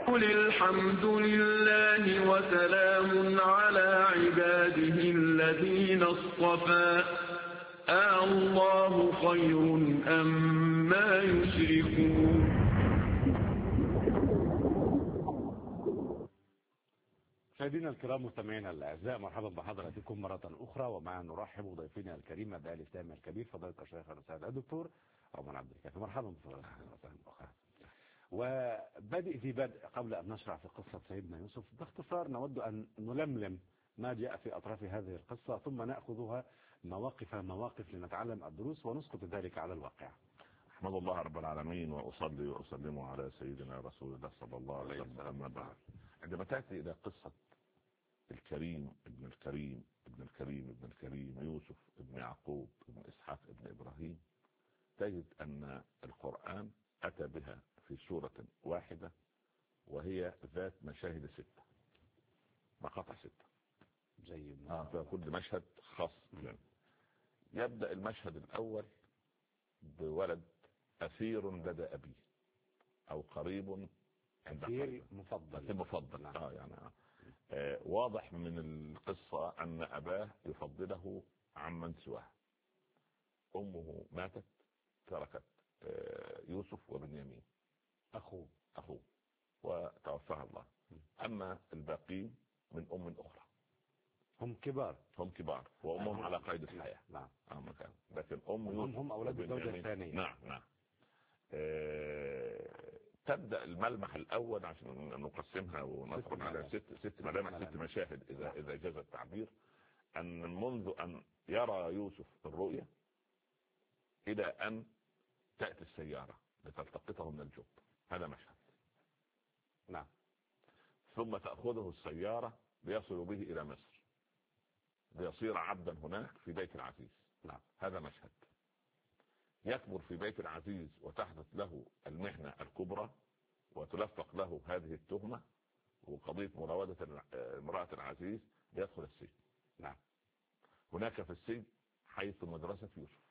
قل الحمد لله وسلام على عباده الذين اصطفى الله خير أما يشركون. مشاهدينا الكرام مستمعينا الاعزاء، مرحبا بحضراتكم مره اخرى، ومع نرحب بضيفنا الكريم ابي الاسلام الكبير فضيله الشيخ الاستاذ الدكتور عمر عبد الكافي. مرحبا بفضيلتكم مره اخرى. وبدء في بدء قبل ان نشرع في قصه سيدنا يوسف باختصار نود ان نلملم ما جاء في اطراف هذه القصه، ثم ناخذها مواقف لنتعلم الدروس ونسقط ذلك على الواقع. احمد الله رب العالمين واصلي واسلم على سيدنا رسول الله صلى الله عليه وسلم. اما بعد، عندما تاتي الى قصه الكريم ابن الكريم ابن الكريم ابن الكريم يوسف ابن يعقوب ابن اسحاق ابن ابراهيم، تجد ان القرآن اتى بها في سورة واحدة، وهي ذات مشاهد 6 مقاطع 6. جيد. فكل مشهد خاص يعني. يبدأ المشهد الاول بولد أثير لدى أبيه أو قريب عند أثير مفضل. مفضل. يعني واضح من القصة أن أباه يفضله عمن سواه. أمه ماتت تركت يوسف وبنيامين أخوه وتوفاها الله. أما الباقين من أم أخرى هم كبار وأمهم على قيد الحياة. نعم. لكن هم أولاد الزوجة الثانية. نعم. تبدأ الملمح الأول عشان نقسمها ونذكر على ست ملامح 6 مشاهد إذا جاز التعبير، أن منذ أن يرى يوسف الرؤيا إلى أن تأتي السيارة لتلتقطه من الجب، هذا مشهد. نعم. ثم تأخذه السيارة ليصل به إلى مصر ليصير عبدا هناك في بيت العزيز. نعم. هذا مشهد. يكبر في بيت العزيز وتحدث له المحنة الكبرى وتلفق له هذه التهمة وقضية مراودة امرأة العزيز، يدخل السجن. نعم. هناك في السجن حيث مدرسة يوسف،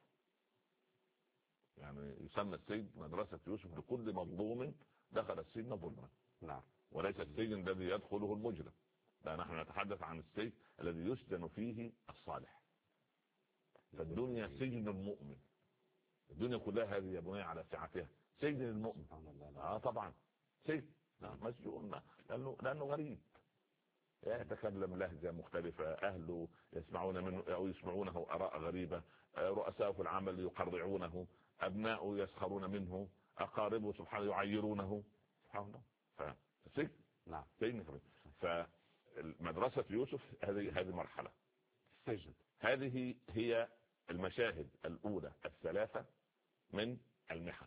يعني يسمى السجن مدرسة يوسف لكل مظلوم دخل السجن ظلما. نعم. وليس السجن الذي يدخله المجرم، لا، نحن نتحدث عن السجن الذي يسجن فيه الصالح. فالدنيا سجن المؤمن، الدنيا كلها هذه يا بني على سعتها سجن المؤمن. طبعا سجن مسجون لأنه غريب، يتكلم لهجة مختلفة، أهله يسمعون منه أو يسمعونه آراء غريبة، رؤساء في العمل يقرعونه، أبناء يسخرون منه، أقاربه سبحانه يعيرونه، سبحان الله. فسجن. نعم. سجن. فمدرسة يوسف هذه مرحلة السجن. هذه هي المشاهد الأولى 3 من المحن،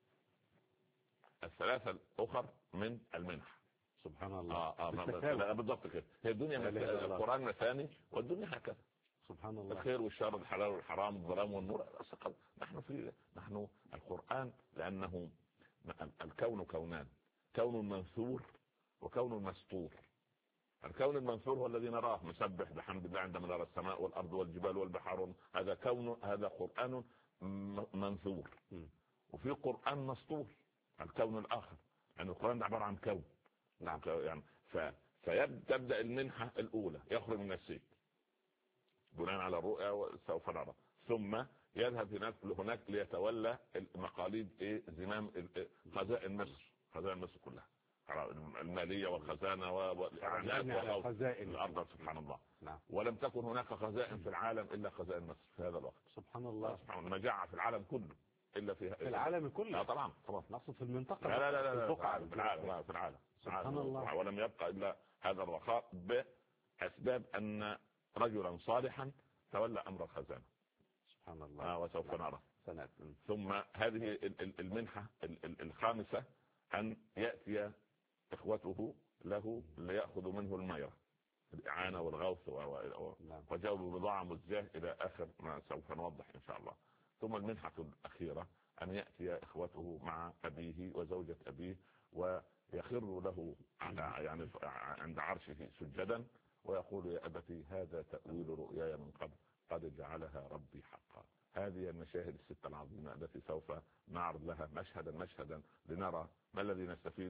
3 الأخر من المنح. سبحان الله. بالضبط كده. هي الدنيا القرآن مثاني والدنيا هكذا. سبحان الله. الخير والشر، الحلال والحرام، الظلام والنور. نحن القرآن، لأنه الكون كونان، كون منثور وكون مسطور. الكون المنثور هو الذي نراه مسبح بحمد الله عندما نرى السماء والأرض والجبال والبحار، هذا قرآن منثور. وفي قرآن مسطور، الكون الآخر، يعني القرآن عبارة عن كون. نعم. يعني فيبدأ المنحة الأولى، يخرج من السجن بناء على الرؤيا وسوف نرى، ثم يذهب هناك ليتولى مقاليد زمام خزائن مصر كلها، المالية والخزانة خزائن الأرض. سبحان الله. نعم. ولم تكن هناك خزائن في العالم إلا خزائن مصر في هذا الوقت. سبحان الله. مجاعة في العالم كله إلا في العالم كله. طبعا نقصد في المنطقة. لا في العالم. سبحان الله. ولم يبقى إلا هذا الرخاء بأسباب أن رجلا صالحا تولى أمر الخزانة. سبحان الله. وسوف نرى. سنة. ثم هذه المنحة الخامسة، أن يأتي إخوته له ليأخذوا منه الميرة، الإعانة والغوث وجاءوا ببضاعة مزجاة إلى آخر ما سوف نوضح إن شاء الله. ثم المنحة الأخيرة أن يأتي إخوته مع أبيه وزوجة أبيه ويخر له يعني عند عرشه سجدا ويقول: يا أبتي هذا تأويل رؤياي من قبل قد جعلها ربي حقا. هذه المشاهد 6 العظيمة التي سوف نعرض لها مشهدا لنرى ما الذي نستفيده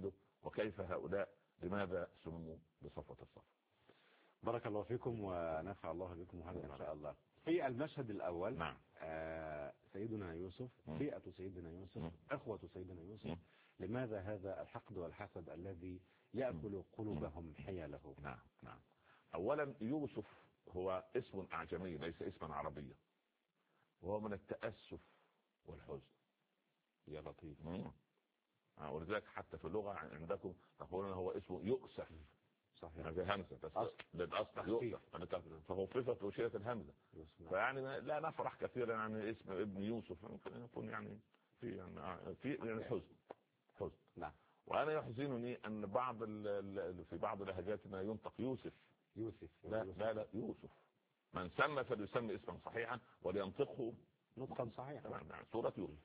وكيف هؤلاء لماذا سموا بصفوة الصف. بارك الله فيكم ونفع الله بكم هذا إن شاء الله. في المشهد الأول نعم. سيدنا يوسف، فئة سيدنا يوسف، أخوة سيدنا يوسف، لماذا هذا الحقد والحسد الذي يأكل قلوبهم حياله؟ نعم نعم. أولا يوسف هو اسم أعجمي ليس اسما عربيا، وهو من التأسف والحزن. يا لطيف. ولذلك حتى في اللغة عندكم تقولون هو اسمه يؤسف. صحيح. في همزة للأصل يؤسف، فخففت وشيلت الهمزة. فيعني لا نفرح كثيرا يعني اسم ابن يوسف ممكن يكون يعني في حزن. نعم. وأنا يحزنني أن في بعض لهجاتنا ينطق يوسف. لا يوسف. من سمى فليسمي اسما صحيحا ولينطقه نطقا صحيحا. نعم. سورة يوسف.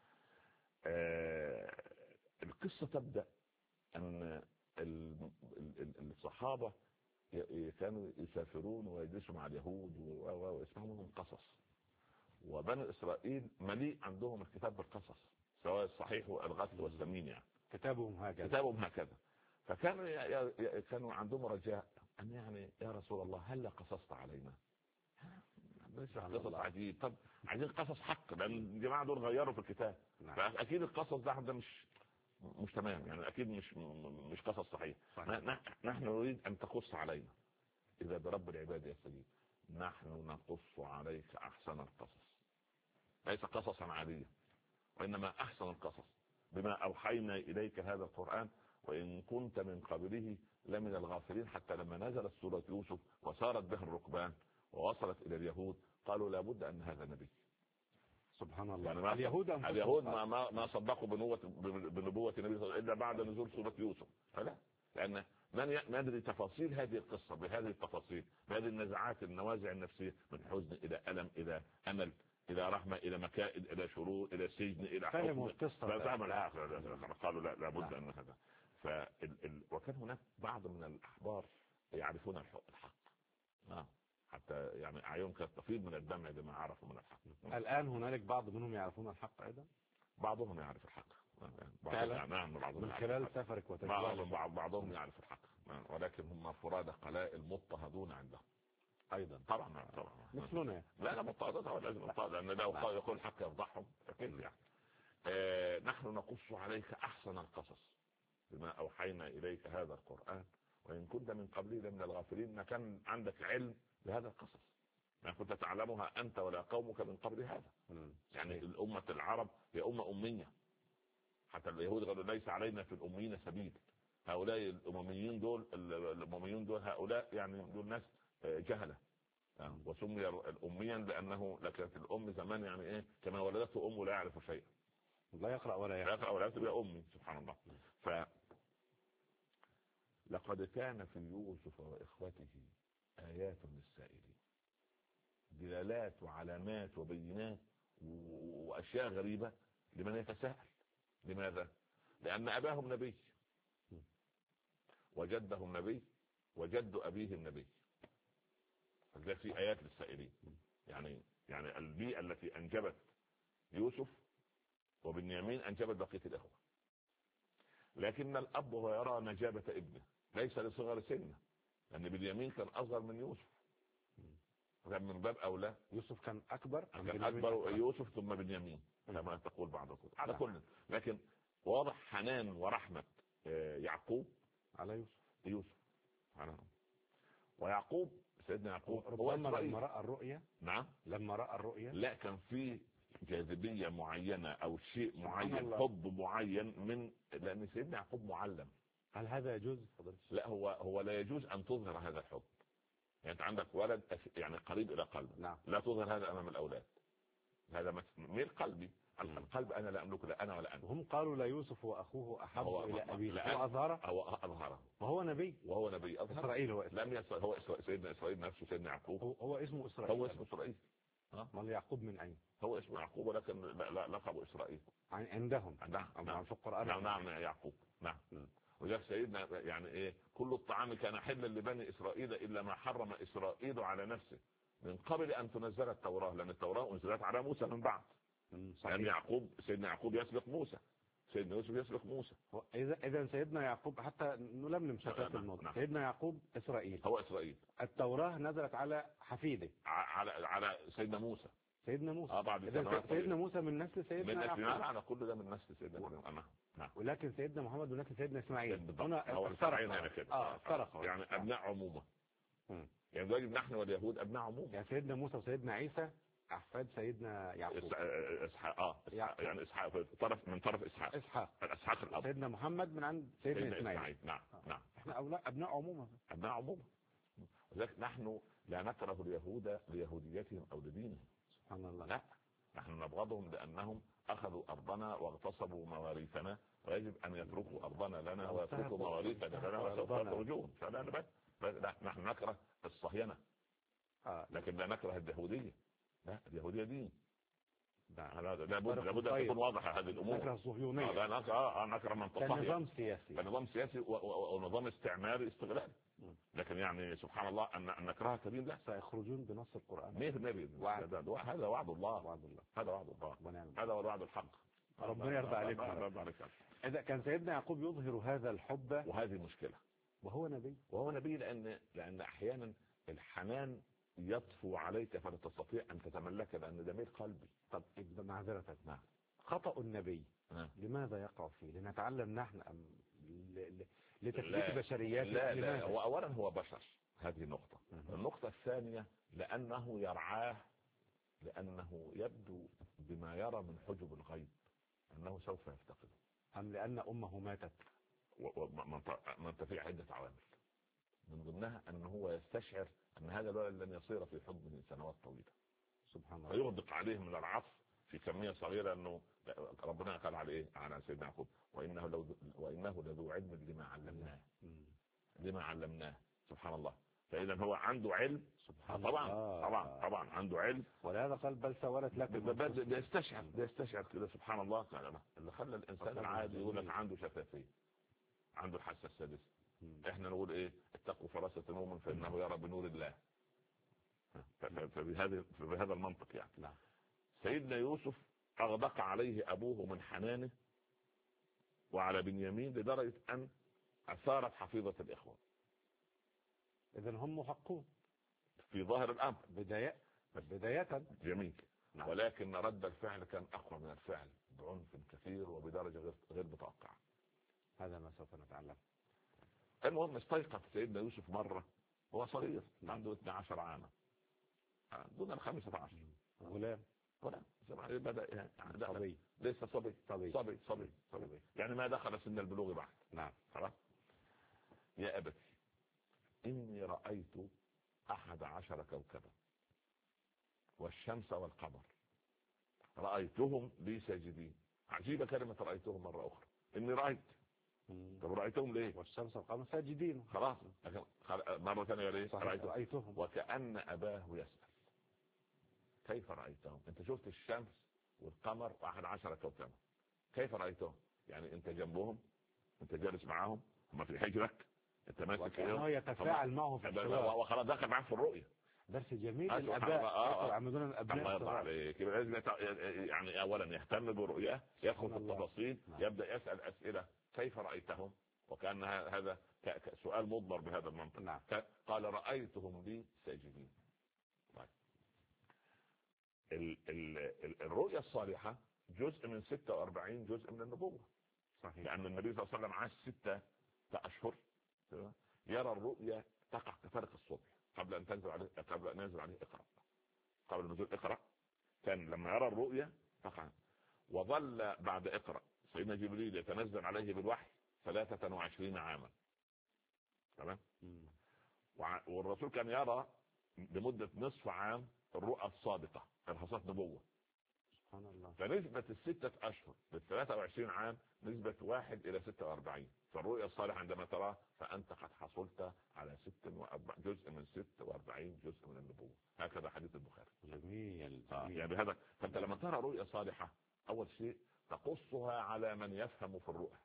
القصة تبدأ أن الصحابة كانوا يسافرون ويجلسوا مع اليهود ويسمعون قصص، وبني إسرائيل مليء عندهم الكتاب بالقصص سواء الصحيح والغث والسمين، يعني كتابهم هكذا. فكانوا عندهم رجاء أن يعني يا رسول الله هل قصصت علينا؟ قصص عجيب. طب عايزين قصص حق، لأن الجماعة دول غيروا في الكتاب. فأكيد القصص ده مش تمام، يعني أكيد مش قصص صحيح. نحن نريد أن تقص علينا. إذا برب العباد يستجيب نحن نقص عليك أحسن القصص، ليس قصصا عاديا وإنما أحسن القصص بما أوحينا إليك هذا القرآن وإن كنت من قبله لمن الغافلين. حتى لما نزلت سورة يوسف وسارت به الركبان ووصلت إلى اليهود قالوا لابد أن هذا نبي. سبحان الله. يعني اليهود ما صدقوا بنبوة النبي صلى الله عليه وسلم إلا بعد نزول سورة يوسف. فلا، لأن من ندري تفاصيل هذه القصة بهذه التفاصيل، بهذه النزعات النوازع النفسية من حزن إلى ألم إلى أمل إلى رحمة إلى مكائد إلى شرور إلى سجن إلى فهم القصة. فهم الآخر. قالوا لابد أن هذا. وكان هناك بعض من الأحبار يعرفون الحق. حتى يعني أعينهم كانت تفيض من الدمع لما عرفوا من الحق. الآن هنالك بعض منهم يعرفون الحق أيضا. بعضهم يعرف الحق نعم. من خلال سفرك وتجربتك. بعضهم يعرف الحق، ولكن هم فرادى قلائل مضطهدون عندهم أيضا. طبعا مثلنا. لا مضطهدون لازم مضطهد، لأن لو يقول الحق يفضحهم أكيد يعني. نحن نقص عليك أحسن القصص بما أوحينا إليك هذا القرآن وإن كنت من قبله من الغافلين. ما كان عندك علم بهذا القصص، ما كنت تعلمها أنت ولا قومك من قبل هذا. يعني الأمة العرب هي أمة أمية، حتى اليهود قالوا ليس علينا في الأميين سبيل. هؤلاء الأمميين دول هؤلاء يعني دول ناس جهلة. وسمي الأميا لأنه لكانت الأم زمان يعني إيه كما ولدته أمه لا يعرف شيئا، لا يقرأ ولا يكتب يا أمي. سبحان الله. لقد كان في يوسف وإخوته آيات للسائلين، دلالات وعلامات وبينات وأشياء غريبة لمن يتساءل. لماذا؟ لأن أباهم نبي وجدهم نبي وجد أبيه النبي. فده في آيات للسائلين. يعني البيئة التي أنجبت يوسف وبنيامين أنجبت بقية الأخوة. لكن الأب هو يرى نجابة ابنه ليس لصغر سنه، لأن بنيامين كان أصغر من يوسف، كان من باب أولى يوسف كان أكبر يوسف ثم بنيامين كما تقول بعض الكتب على كل. لكن واضح حنان ورحمة يعقوب على يوسف. ويعقوب سيدنا يعقوب ربما لما رأى الرؤية. نعم لما رأى الرؤية لا كان في جاذبية معينة أو شيء معين، حب معين من لأن سيدنا يعقوب معلم. هل هذا يجوز؟ لا، هو لا يجوز أن تظهر هذا الحب. يعني أنت عندك ولد يعني قريب إلى قلبك. نعم. لا تظهر هذا أمام الأولاد. هذا ميل قلبي. القلب أنا لا أملكه، لا أنا ولا أنت. وهم قالوا لا يوسف وأخوه أحب إلى أبيه. هو أظهره وهو نبي أظهر. إسرائيل هو سيدنا إسرائيل نفسه سيدنا يعقوب هو اسمه إسرائيل. ما يعقوب من أين؟ هو اسمه يعقوب ولكن لا لقب إسرائيل عندهم. نعم في القرآن. نعم يعقوب. نعم. وجاء سيدنا يعني إيه كل الطعام كان حلا لبني إسرائيل إلا ما حرم إسرائيل على نفسه من قبل أن تنزل التوراة، لأن التوراة أنزلت على موسى من بعد. يعني سيدنا يعقوب يسبق موسى. سيدنا يوسف يسلك موسى. إذا سيدنا يعقوب، حتى نلملم شتات نعم. الموضوع، نعم. سيدنا يعقوب إسرائيل، هو إسرائيل. التوراة نزلت على حفيده على سيدنا موسى. سيدنا موسى. بعد إذا سيدنا موسى من نسل سيدنا من يعقوب. على كل ده من نسل سيدنا نعم. ولكن سيدنا محمد من نسل سيدنا إسماعيل. هنا افترق يعني أبناء عمومة. يعني واجب نحن واليهود أبناء عمومة. يعني سيدنا موسى وسيدنا عيسى أحفاد سيدنا يعقوب. إسحاق. يعني إسحاق من طرف إسحاق الأب. سيدنا محمد من عند سيدنا إسماعيل. نعم. احنا أبناء عمومة. أبناء عمومة. لذلك نحن لا نكره اليهود ليهوديتهم أو لدينهم. سبحان الله. لا، نحن نبغضهم لأنهم أخذوا أرضنا واغتصبوا مواريثنا، ويجب أن يتركوا أرضنا لنا ويتركوا مواريثنا لنا وسوف يخرجون. لا، نحن نكره الصهيونة لكن لا نكره اليهودية. لا، اليهودية دين. لابد أن تكون واضحة هذه الأمور. نكره الصهيونية. نكره من تصهي. كنظام سياسي ونظام استعماري استغلالي. لكن يعني سبحان الله أن نكرهها كبير. لا، سيخرجون بنص القرآن. هذا وعد الله. هذا وعد الله. هذا هو الوعد الحق. ربنا يرضى عليك. إذا كان سيدنا يعقوب يظهر هذا الحب، وهذه مشكلة، وهو نبي لأن أحيانا الحنان يطفو عليك فلا تستطيع أن تتملك لأن ده ميل قلبي. طب معذرة، خطأ النبي لماذا يقع فيه؟ لنتعلم نحن أم لتثبيت بشريات؟ لا، وأولا هو بشر، هذه نقطة. النقطة الثانية لأنه يرعاه، لأنه يبدو بما يرى من حجب الغيب أنه سوف يفتقده، أم لأن أمه ماتت؟ من في عدة عوامل، من ضمنها أنه هو يستشعر أن هذا الولد لن يصير في حضنه سنوات طويلة. سبحان الله. فيغدق عليه من العطف في كمية صغيرة، أنه ربنا قال عليه على سيدنا يعقوب وإنه لذو علم لما علمناه. سبحان الله. فإذا هو عنده علم. طبعا عنده علم. ولهذا قال بل سولت لكم. بيستشعر كده. سبحان الله. اللي خلى الإنسان العادي يقول لك عنده شفافية، عنده الحاسة السادسة. احنا نقول ايه؟ اتقوا فراسة نوم فإنه يرى بنور الله. فبهذا المنطق يعني. نعم. سيدنا يوسف أغدق عليه أبوه من حنانه وعلى بنيامين لدرجة أن أثارت حفيظة الإخوة. إذن هم محقون في ظاهر الأمر بداية. جميل. نعم. ولكن رد الفعل كان أقوى من الفعل بعنف كثير وبدرجة غير متوقعة. هذا ما سوف نتعلم. المهم استيقظ سيدنا يوسف مرة، هو صغير عنده 12 عاما دون 15. غلام بدأ صبي. ليس صبي. يعني ما دخل سن البلوغ بعد. نعم. خلاص. يا أبتي إني رأيت 11 كوكبا والشمس والقمر رأيتهم لي ساجدين. عجيبة كلمة رأيتهم مرة أخرى. إني رأيت. طب رأيتهم ليه؟ والشمس والقمر ساجدين. خلاص. مرة ثانية ليه؟ رأيتهم. وكأن أباه يسأل كيف رأيتهم؟ أنت شفت الشمس والقمر و11 كوكبا، كيف رأيتهم؟ يعني أنت جنبهم، أنت جالس معهم، هم في حجرك، أنت ماسك إياهم، يتفاعل معه في الحوار، وخلاص دخل معه في الرؤية. درس جميل الأباء يعملون الأبناء. الله يرضى عليك. يعني أولا يهتم برؤية، يدخل في التفاصيل. يبدأ يسأل أسئلة كيف رأيتهم، وكأن هذا سؤال مضمر بهذا المنطق. قال رأيتهم لي ساجدين. الرؤية الصالحة جزء من 46 جزء من النبوة. صحيح. لأن النبي صلى الله عليه وسلم عاش 6 أشهر يرى الرؤية تقع كفرق الصبح قبل أن ينزل عليه اقرأ. قبل نزول اقرأ كان لما يرى الرؤية تقع. وظل بعد اقرأ سيدنا جبريل يتنزل عليه بالوحي 23 عاما. تمام. والرسول كان يرى لمدة نصف عام الرؤى الصادقة، إرهاصات نبوة. سبحان الله. فنسبة 6 أشهر لل23 عام نسبة 1 إلى 46. فالرؤيا الصالحة عندما تراه فأنت قد حصلت على جزء من 46 جزء من النبوة. هكذا حديث البخاري. جميل. يعني هذا. فأنت لما ترى رؤيا صالحة أول شيء تقصها على من يفهم في الرؤى.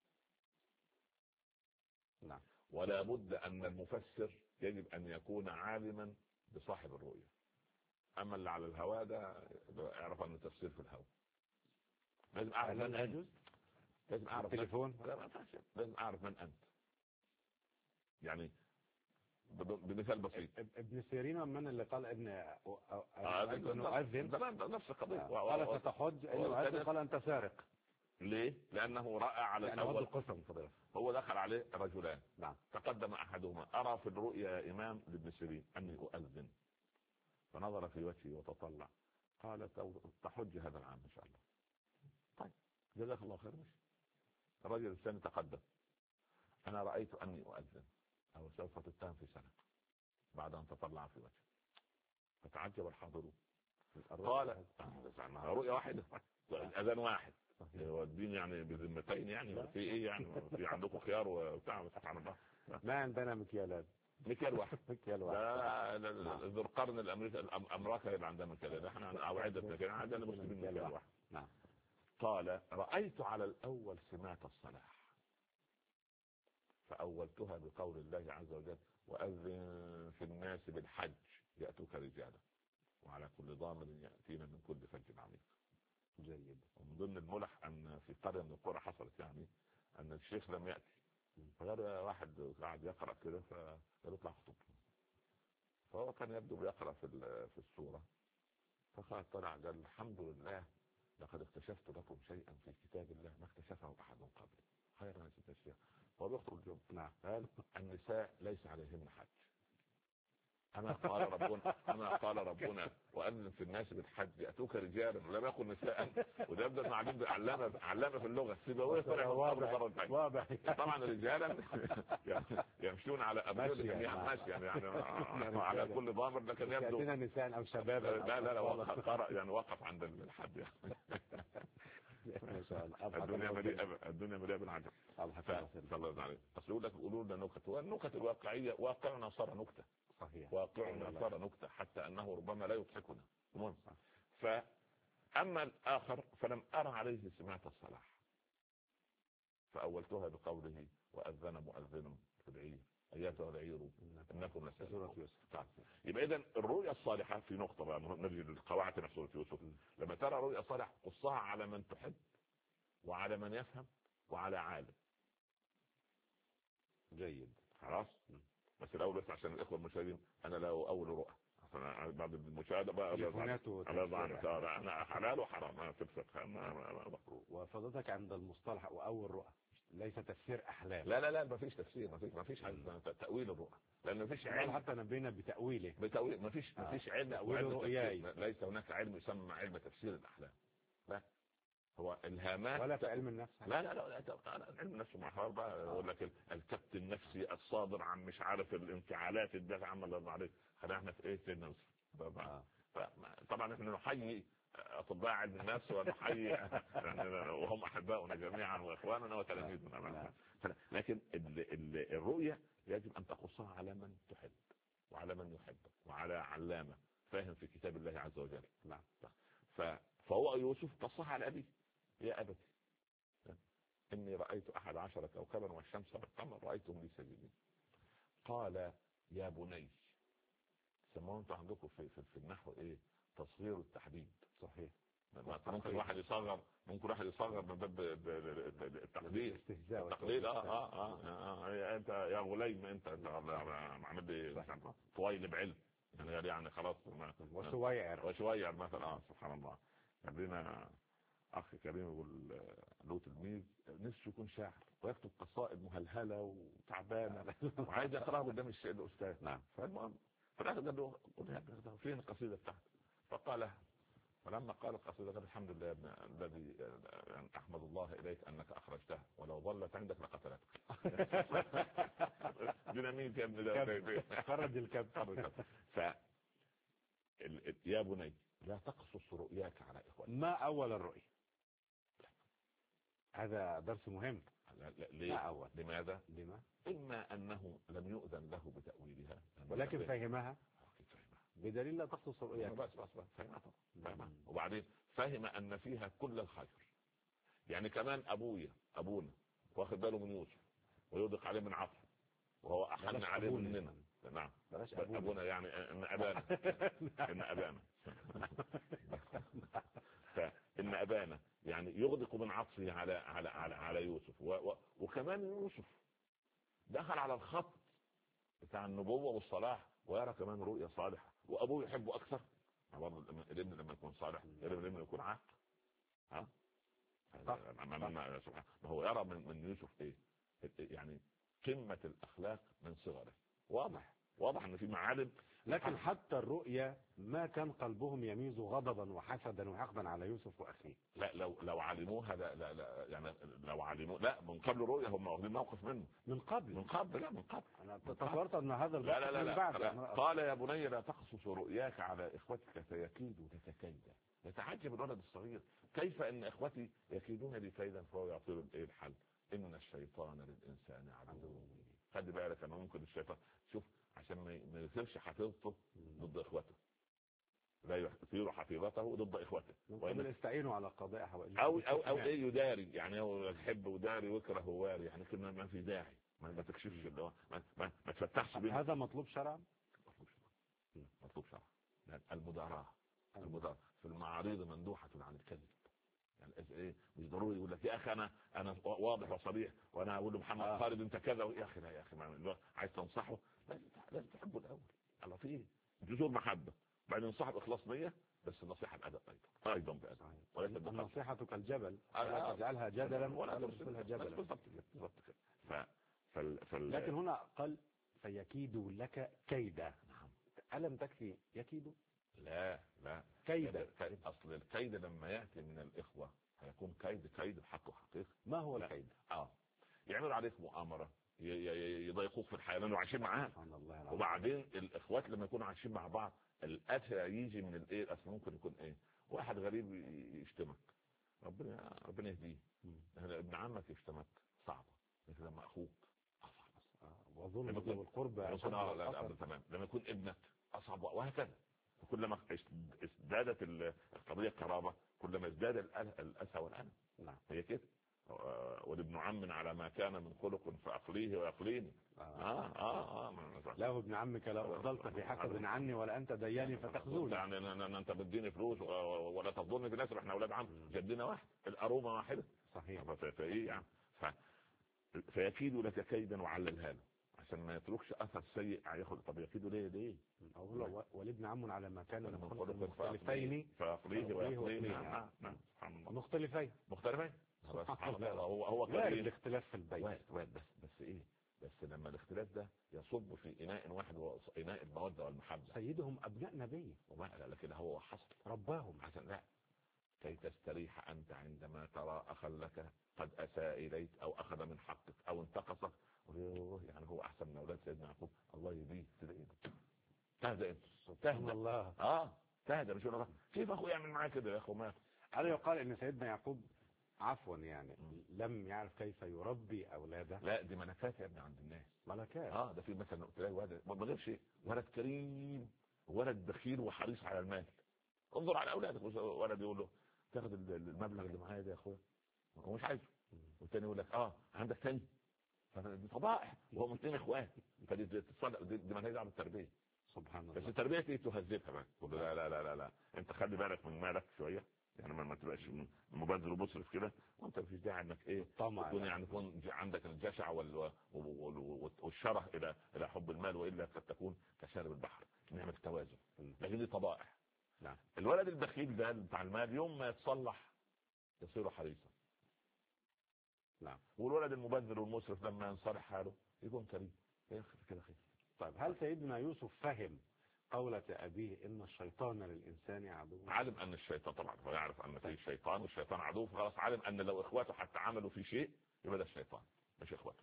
نعم. ولا بد أن المفسر يجب أن يكون عالما بصاحب الرؤيا. أما اللي على الهواء ده اعرف أن التفسير في الهواء. لازم أعلم. لازم اعرف التليفون. لا ما ينفعش، لازم اعرف من انت. يعني بمثال بسيط، ابن سيرين من اللي قال ابن أؤذن نفس القضية. قال ستحج انه أؤذن قال انت سارق. ليه؟ لانه راى على يعني الاول القسم فضيلة. هو دخل عليه رجلان. نعم. تقدم احدهما ارى في الرؤيا يا امام لابن سيرين اني اؤذن، فنظر في وجهي وتطلع قال تحج هذا العام ان شاء الله. طيب جزاك الله خير. مش الرجل الثاني تقدم، انا رايت اني اؤذن او سوف تتهم في سنه بعد ان تطلع في وجهه. فتعجب الحاضرون. قال رؤيا واحده، اذان واحد، هو الدين يعني بذمتين يعني في ايه يعني؟ في عندكم خيار وبتاع سبحان الله. ما عندنا مكيالات. مكيال واحد. مكيال واحد. لا ذو القرن الامريكي الامريكا اللي عندها مكيال، احنا اوعده مكيال، عندنا مسلمين مكيال واحد. نعم. قال رايت على الاول سمات الصلاح فاولتها بقول الله عز وجل واذن في الناس بالحج ياتوك رجالا وعلى كل ضامر ياتينا من كل فج عميق. جيد. ومن ضمن الملح ان في قريه من القرى حصلت يعني ان الشيخ لم ياتي، فغير واحد قاعد يقرا كده فقال اطلع خطب، فهو كان يبدو بيقرا في السوره، فقال طلع قال الحمد لله لقد اكتشفت لكم شيئا في كتاب الله ما اكتشفه احد قبل. خيرا يا سيدنا الشيخ. هو بيخطب اليوم. نعم. قال النساء ليس عليهن حج. أما قال ربنا وأذن في الناس بالحج يأتوك رجالا ولم يكن نساء. وده يبدأ معلم علامة في اللغة سيبويه طلع واضح. طبعا رجالا يمشون على أبنائهم جميعا ماشي يعني على كل ضامر، لكن يبدو نساء أو شباب. لا وقف عند الحد يعني. ما شاء الله. الدنيا مليئة بالعجب. صلى الله عليه وسلم. لك يقولون النكت والنكت الواقعية واقعنا صار نكتة. صحيح. واقعنا صار نكتة حتى أنه ربما لا يضحكنا. فأما الآخر فلم أرى عليه سمات الصلاح فأولتها بقوله وأذن مؤذن في العير أياتها العير إنكم لسارقون. يبقى إذن الرؤيا الصالحة في نقطة بقى نرجع للقواعد في سورة يوسف. لما ترى رؤيا صالحة قصها على من تحب وعلى من يفهم وعلى عالم. جيد. خلاص. بس الأول بس عشان الإخوة المشاهدين أنا لا أول رؤى بعد المشاهدة بقى أنا حلال وحرام في الفقه. وفضلتك عند المصطلح وأول رؤى ليس تفسير أحلام. لا ما فيش تفسير، ما فيش تأويل الرؤى لأن ما فيش علم حتى نبينا بتأويله. ما فيش علم تأويل رؤياي. ليس هناك علم يسمى علم تفسير الأحلام. لا هو الهامات ولا في علم النفس. لا علم النفس محور بقى يقول لك الكبت النفسي الصادر عن مش عارف الانفعالات الدافعة عما الله عليك. خلينا احنا في ايه سيدنا يوسف. طبعا احنا نحيي اطباء علم النفس ونحيي يعني وهم احباؤنا جميعا واخواننا وتلاميذنا. لكن الرؤية يجب ان تقصها على من تحب وعلى من يحبك وعلى علامة فاهم في كتاب الله عز وجل. نعم. فهو يوسف قصها على أبيه يا أبتي إني رأيت 11 كوكبا والشمس والقمر رأيتهم لي ساجدين. قال يا بني. سموه انتوا عندكم في النحو ايه تصغير التحديد. صحيح. ممكن واحد يصغر من باب التقدير التقليد. انت يا غليم انت عامل لي طويل بعلم يعني خلاص وشوير مثلا. سبحان الله. عندنا اخ كريم يقول له تلميذ نفسه يكون شاعر ويكتب قصائد مهلهله وتعبانه وعايز يقراها قدام الاستاذ. نعم. فالمهم فالاخر قال له فين القصيده بتاعتك؟ فقال ولما قال القصيده قال الحمد لله يا ابن الذي احمد الله اليك انك اخرجتها ولو ظلت عندك لقتلتك. ديناميت يا ابن ده خرج الكبت. يا بني لا تقصص رؤياك على اخوانك. ما اول الرؤيا؟ هذا درس مهم. ليه؟ أول. لماذا؟ لما؟ إما أنه لم يؤذن له بتأويلها ولكن فهمها بدليل لا تقصص رؤياك. بس فهمها. وبعدين فهم أن فيها كل الخير. يعني كمان أبونا واخد باله من يوسف ويضيق عليه من عطف وهو أحن عليه مننا. نعم أبونا يعني إن أبانا ان ابانا يعني يغدق من عطفه على يوسف وكمان يوسف دخل على الخط بتاع النبوة والصلاح ويرى كمان رؤية صالحة وابوه يحبه اكثر. الابن لما يكون صالح الابن يكون عاق. ها ما هو يرى من يوسف ايه يعني قمة الاخلاق من صغره. واضح ان في معالم. لكن حتى الرؤيا ما كان قلبهم يميز غضبا وحسدا وحقدا على يوسف واخيه. لا لو علموها لا يعني لو علموه لا من قبل الرؤيا هم واخدين موقف منه من قبل. لا من قبل. انا تصورت ان هذا لا من بعد. قال يا بني لا تقصص رؤياك على اخوتك فيكيدوا لك كيدا. يتعجب الولد الصغير كيف ان اخوتي يكيدون لي كيدا فهو يعطي ايه الحل. ان الشيطان للانسان عدو. خلي بالك انه ممكن الشيطان شوف عشان ما يثيرش حفيظته ضد اخوته لا يثير حفيظته ضد اخوته وان يستعينوا على قضاء حوائج او ايه يداري يعني هو يحب وداري ويكره واري يعني كنا ما في داعي ما تكشفش اللي هو ما تفتحش بيه. هذا مطلوب شرعا. مطلوب شرعا. المداراة في المعارض مندوحة عن الكذب. يعني ايه مش ضروري يقول لك يا اخي انا واضح وصريح وانا اقول له محمد خالد انت كذا يا اخي عايز تنصحه لازم تحبه الاول على فيه جذور محبه بعدين صاحب اخلاص نيه بس النصيحه بادب ايضا بادب ولكن النصيحه كالجبل لا تجعلها جدلا ولا ترسلها جبلا. بالضبط كده. لكن هنا قال فيكيدوا لك كيدا. ألم تكفي يكيدوا؟ لا كيدا. اصل الكيد لما ياتي من الاخوه هيكون كيد بحق وحقيقه. ما هو الكيد؟ يعملوا عليك مؤامره يضايقوك في الحياه لانه عايشين معاك. وبعدين الاخوات لما يكونوا عايشين مع بعض الاذى يجي من الايه اصل ممكن يكون ايه واحد غريب يشتمك ربنا يهديه. ابن عمك يشتمك صعبه لكن لما اخوك اصعب. وظلم القربى تمام لما يكون ابنك اصعب وهكذا. كلما ازدادت القضيه كرامه كلما ازداد الاسى والعنف. نعم هي كده. وابن عم على ما كان من خلق فاقليه ويقليني. له ابن عمك لو افضلت في حسب عني ولا انت دياني فتخذوني. يعني انت بتديني فلوس ولا تفضلني في الناس احنا اولاد عم جدنا واحد الأرومة واحدة. صحيح. فايه يعني فيكيد لك كيدا وعللها له عشان ما يتركش اثر سيء ياخذ. طب يكيدوا ليه ولابن عم على ما كان من خلق مختلفين فاقليه ويقليه. مختلفين سبحان الله. هو كان الاختلاف في البيت بس ايه بس لما الاختلاف ده يصب في اناء واحد واناء الموده والمحبه. سيدهم ابناء نبي لكن هو حصل رباهم حسن. لا كي تستريح انت عندما ترى اخا لك قد اساء اليك او اخذ من حقك او انتقصك يعني هو احسن من اولاد سيدنا يعقوب الله يبيه تهدأ الله تهدأ مش ولا كيف اخو يعمل معاه كده يا اخو ما هل يقال ان سيدنا يعقوب عفوا يعني لم يعرف كيف يربي اولاده؟ لا دي ملكات يا ابني عند الناس ملكات. ده في مثلا تلاقي ولد ما غير شيء ولد كريم ولد بخيل وحريص على المال. انظر على اولادك ولد يقول له تاخد المبلغ اللي معايا ده يا اخويا هو مش عايزه والتاني يقول لك عندك تاني. فدي طبائع وهم اثنين اخوات فدي تتصدق دي مالهاش دعوه بالتربيه. سبحان الله. بس التربيه دي تهذبها بقى تقول لا انت خلي بالك من مالك شويه يعني ما تبقاش مبذر ومسرف كده وانت مفيش داعي انك تكون يعني يكون عندك الجشع والشره الى حب المال والا قد تكون كشارب البحر. نعمل توازن لكن دي طبائع. نعم. الولد البخيل ده بتاع المال يوم ما يتصلح يصير حريصا. نعم. والولد المبذر والمسرف لما ينصلح حاله يكون كريم كده خير. طيب هل سيدنا يوسف فهم قولة أبيه إن الشيطان للإنسان عدو؟ علم أن الشيطان طبعا هو يعرف أن في شيطان والشيطان عدو فخلاص علم أن لو إخواته حتى عملوا في شيء يبقى ده الشيطان مش إخواته.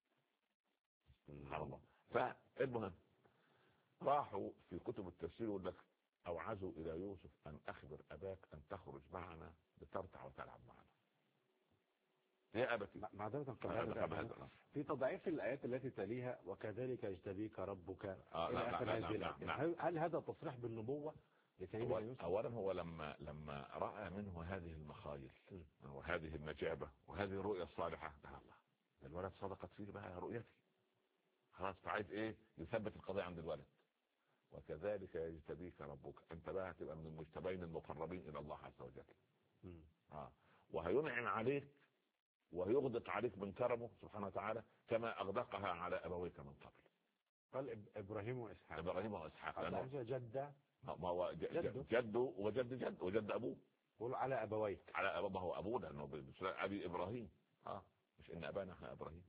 سبحان الله. فالمهم راحوا في كتب التفسير يقول لك أوعزوا إلى يوسف أن أخبر أباك أن تخرج معنا لترتع وتلعب معنا. يا أبتي معذرة في تضعيف الآيات التي تليها وكذلك يجتبيك ربك إلى آخر هذه الآيات. هل هذا تصريح بالنبوة لسيدنا يوسف؟ أولا هو لما رأى منه هذه المخايل وهذه النجابة وهذه الرؤية الصالحة الله الولد صدقت فيه بقى رؤيتي خلاص فعايز يثبت القضية عند الولد. وكذلك يجتبيك ربك انت بقى هتبقى من المجتبين المقربين الى الله عز وجل. وهينعم عليك ويغدق عليك من كرمه سبحانه وتعالى كما أغدقها على أبويك من قبل. قال إبراهيم وإسحاق. إبراهيم وإسحاق جدة. ما هو جده وجد أبوه. قول على أبويك. على أبوه، ما هو أبوه لأنه أبي إبراهيم. مش إن أبانا إحنا إبراهيم.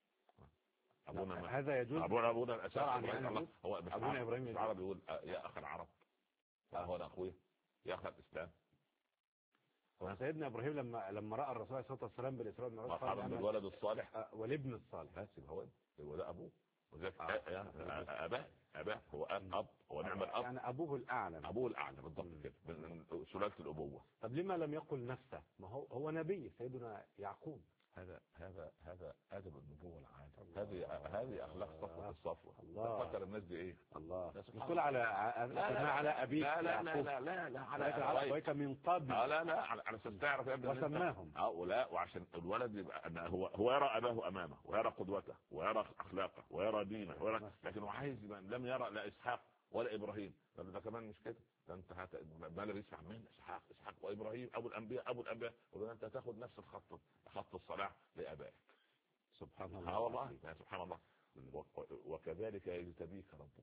أبونا هذا يجوز. أبونا الأساس يعني هو أبونا إبراهيم. العرب يقول يا أخ العرب. هو أنا أخويا يا أخ الإسلام. سيدنا إبراهيم لما رأى الرسول عليه الصلاة والسلام بالإسراء والمعراج قال بالولد الصالح والابن الصالح. هو ده أبوه. وذلك أباه هو أب، هو نعم الأب. يعني أبوه الأعلى بالضبط كده من سلالة الأبوة. طب لما لم يقل نفسه؟ ما هو نبي سيدنا يعقوب. هذا آدب النبوة العادي. هذه أخلاق صفوة الصفوة. فكر الناس دي إيه؟ الله. بتقول على أبيك. لا على أبويك من قبل. لا على أساس تعرف يا ابني وسماهم. ولا وعشان الولد يبقى هو يرى أباه أمامه ويرى قدوته ويرى أخلاقه ويرى دينه لكن هو عايز لم يرى لا إسحاق ولا إبراهيم. ده كمان مش كده. انت ما الذي يسمع من اسحاق وابراهيم ابو الانبياء وانت تاخذ نفس خط الصلاح لابائك. سبحان الله. والله سبحان الله. وكذلك يجتبيك ربك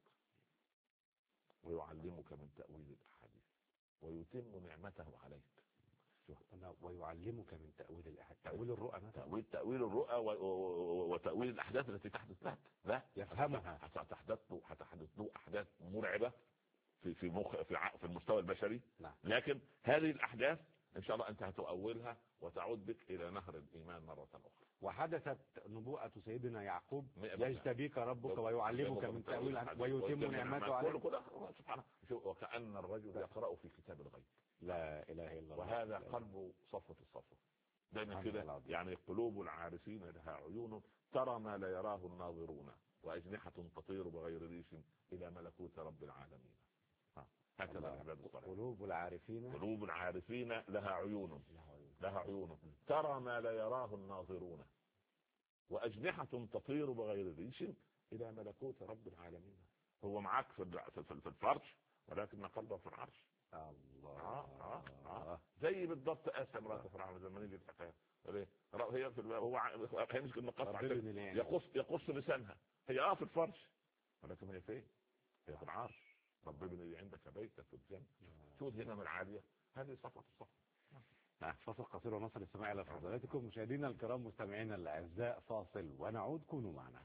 ويعلمك من تاويل الاحاديث ويتم نعمته عليك. ويعلمك من تاويل الاحاديث. تاويل الرؤى مثلا. تاويل الرؤى وتاويل الاحداث التي تحدث لك. لا يفهمها. هتحدث له احداث مرعبه في المستوى البشري. لكن هذه الأحداث إن شاء الله أنت هتؤولها وتعود بك إلى نهر الإيمان مرة أخرى. وحدثت نبوءة سيدنا يعقوب يجتبيك ربك ويعلمك من تأويل ويتم نعمته عليك. سبحانه. وكأن الرجل يقرأ في كتاب الغيب. لا إله إلا الله. وهذا قلب صفوة الصفوة. دائما كده يعني قلوب العارفين لها عيون ترى ما لا يراه الناظرون وأجنحة تطير بغير ريش إلى ملكوت رب العالمين. هكذا العباد الصالحين. قلوب العارفين لها عيون ترى ما لا يراه الناظرون وأجنحة تطير بغير ريش إلى ملكوت رب العالمين. هو معك في الفرش ولكن قلبه في العرش. الله. زي بالضبط آسيا امرأة فرعون لما نيجي الحكاية هي في هو هيمسك المقص يقص لسانها هي في الفرش ولكن هي فين؟ هي في العرش. رب ابن عندك بيتا في الجنة. شو الهمم العالية. هذه صفوة الصفوة. فاصل قصير ونصل الاستماع الى فضلاتكم مشاهدينا الكرام مستمعينا الاعزاء. فاصل ونعود. كونوا معنا.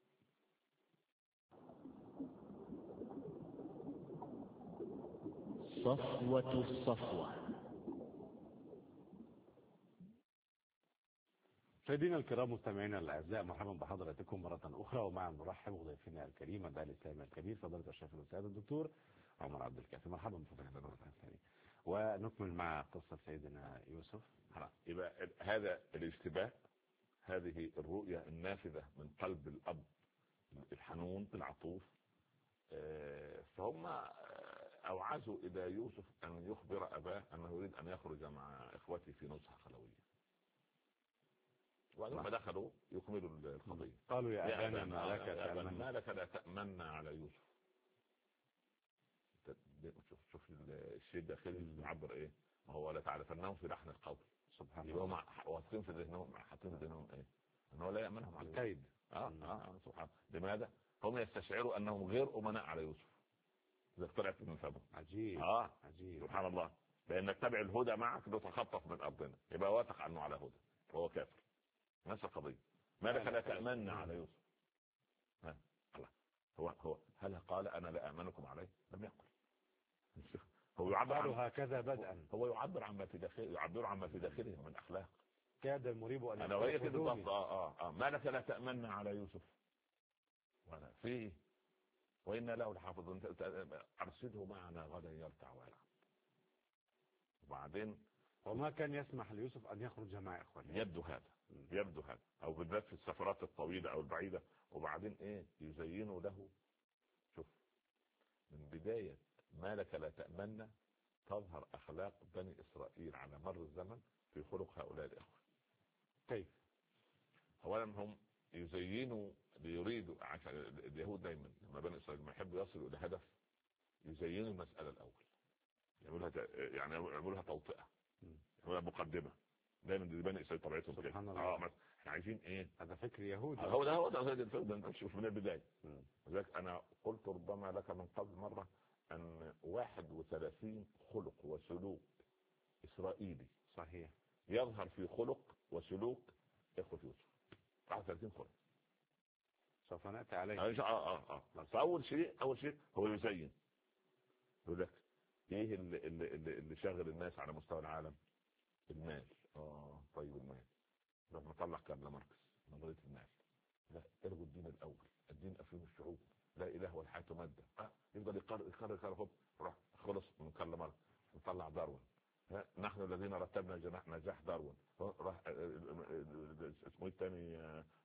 صفوة الصفوة. مشاهدينا الكرام مستمعينا الاعزاء مرحبا بحضراتكم مرة اخرى ومع نرحب بضيفنا الكريم الداعي الاسلامي الكبير فضيلة الشيخ الاستاذ الدكتور عمر عبد الكافي. مرحبا بفضيلة مرة ثانية. ونكمل مع قصة سيدنا يوسف. يبقى هذا الاشتباه، هذه الرؤية النافذة من قلب الأب الحنون العطوف. فهم أوعزوا إلى يوسف أن يخبر أباه أنه يريد أن يخرج مع إخوته في نزهة خلوية. ولما دخلوا يكملوا القضية قالوا يا أبانا ما لك لا تأمن على يوسف. شوف الشيء الداخلي يعبر ايه. ما هو لا تعرفنهم في لحن القول. سبحان الله. هم واثقين في ذهنهم حاطين في ذهنهم ايه انه لا يأمنهم على الكيد. سبحان. لماذا هم يستشعروا انهم غير امناء على يوسف اذا طلعت من فمه. عجيب. عجيب. سبحان الله. لانك تبع الهدى معك لتخطف من ارضنا يبقى واثق عنه على هدى وهو كافر. نفس القضية. ما لك لا تأمن على يوسف. الله. هو هل قال انا لا أأمنكم عليه؟ لم يقل. هو يعبر هكذا بدءا. هو يعبر عما في داخله، يعبر عما في داخله من اخلاق. كاد المريب ان انا وهي كده بالضبط. ما لك لا تأمن على يوسف وانا فيه وإنا له لحافظون. ارسله معنا غدا يرتع ويلعب. وبعدين وما كان يسمح ليوسف ان يخرج مع اخوانه. يبدو هذا او بالذات في السفرات الطويلة او البعيدة. وبعدين ايه يزينوا له. شوف من بداية ما لك لا تأمن تظهر أخلاق بني إسرائيل على مر الزمن في خلق هؤلاء الإخوة. كيف؟ أولا هم يزينوا ليريدوا عشان اليهود دايما لما بني إسرائيل ما يحبوا يصلوا إلى هدف يزينوا المسألة الأول يعملوها توطئة. مقدمة دايما دي بني اسرائيل طبيعتهم كده. سبحان الله. احنا عايزين ايه؟ هذا فكر يهودي. هو ده الفكر ده، انت تشوف من البداية. لذلك انا قلت ربما لك من قبل مرة ان 31 خلق وسلوك اسرائيلي صحيح يظهر في خلق وسلوك اخوة يوسف. 31 خلق سوف نأتي عليه. فاول شيء هو يزين. يقول لك ايه اللي شاغل الناس على مستوى العالم؟ المال. طيب المال نروح نطلع كارل ماركس نظرية المال. لا، ارجو الدين الاول، الدين افيون الشعوب، لا اله والحياة مادة. يفضل يقرر راح خلص من كارل ماركس. نطلع داروين. نحن الذين رتبنا نجاح داروين. راح اسمه الثاني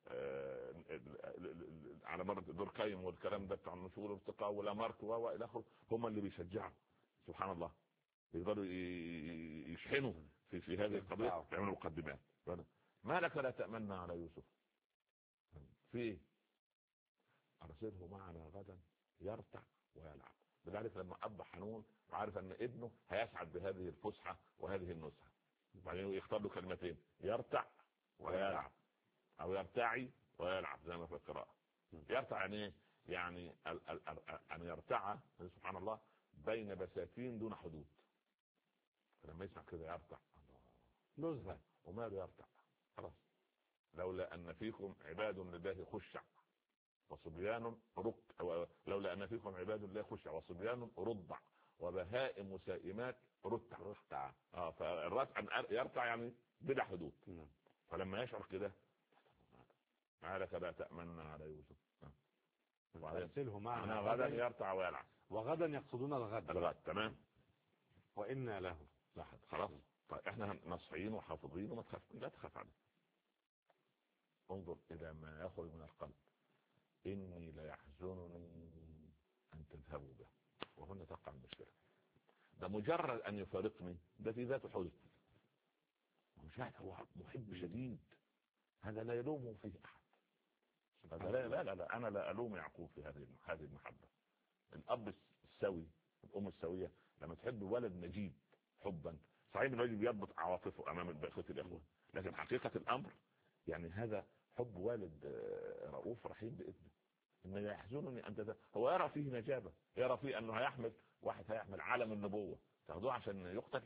على مرة دوركايم والكلام ده بتاع النشور والارتقاء والامارك والى اخره، هم اللي بيشجعوا. سبحان الله. يقدروا يشحنوا في هذه القضية، يعملوا مقدمات. ما لك لا تأمن على يوسف؟ في أرسله معنا غدا يرتع ويلعب. لذلك لما أب حنون وعارف أن ابنه هيسعد بهذه الفسحة وهذه النزهة، بعدين يختار له كلمتين: يرتع ويلعب، أو يرتعي ويلعب زي ما في القراءة. يرتع يعني ايه؟ يعني أن يرتع سبحان الله بين بساتين دون حدود. لما يسمع كده يرتع نزهة وماذا يرتع خلاص. لولا أن فيكم عباد لله خشع وصبيان لولا أن فيكم عباد لله خشع وصبيان رضع وبهائم سائمات رتع. فالرتع يرتع يعني بلا حدود. فلما يشعر كده: ما لك لا تأمن على يوسف؟ أرسله معنا غدا يرتع ويلعب. وغدا يقصدون الغد. تمام. وإنا له لحد خلاص. طيب احنا نصحين وحافظين وما تخاف، لا تخاف عليه. انظر الى ما يخرج من القلب: اني ليحزنني ان تذهبوا به. وهنا تقع المشكله. ده مجرد ان يفارقني ده في ذاته حزن. مشاهد هو محب شديد، هذا لا يلومه فيه احد. لا انا لا الوم يعقوب في هذه المحبه. الاب السوي، الام السويه لما تحب ولد نجيب حبا صحيح الواجب يضبط عواطفه امام بقيه الاخوه، لكن حقيقه الامر يعني هذا حب والد رؤوف رحيم بابنه. ان يحزنني ان هو يرى فيه نجابه، يرى فيه انه هيحمل علم النبوه، تاخذوه عشان يقتل.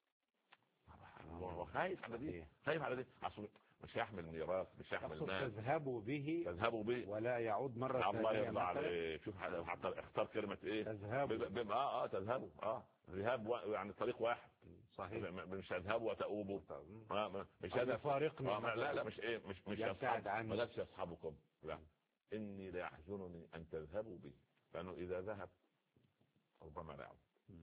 هو خايف على دي مش هيحمل ميراث، مش هيحمل مال. تذهبوا به ولا يعود مرة ثانية. الله يرضى عليك. شوف حتى اختار كلمة ايه؟ تذهبوا. تذهبوا ذهاب يعني طريق واحد. صحيح. مش تذهبوا وتؤوبوا. مش هذا فارقني. لا مش ايه مش يبتعد عني. ملاش يصحبكم. لا، اني لا يحزنني ان تذهبوا به، لانه اذا ذهب ربما لا يعود.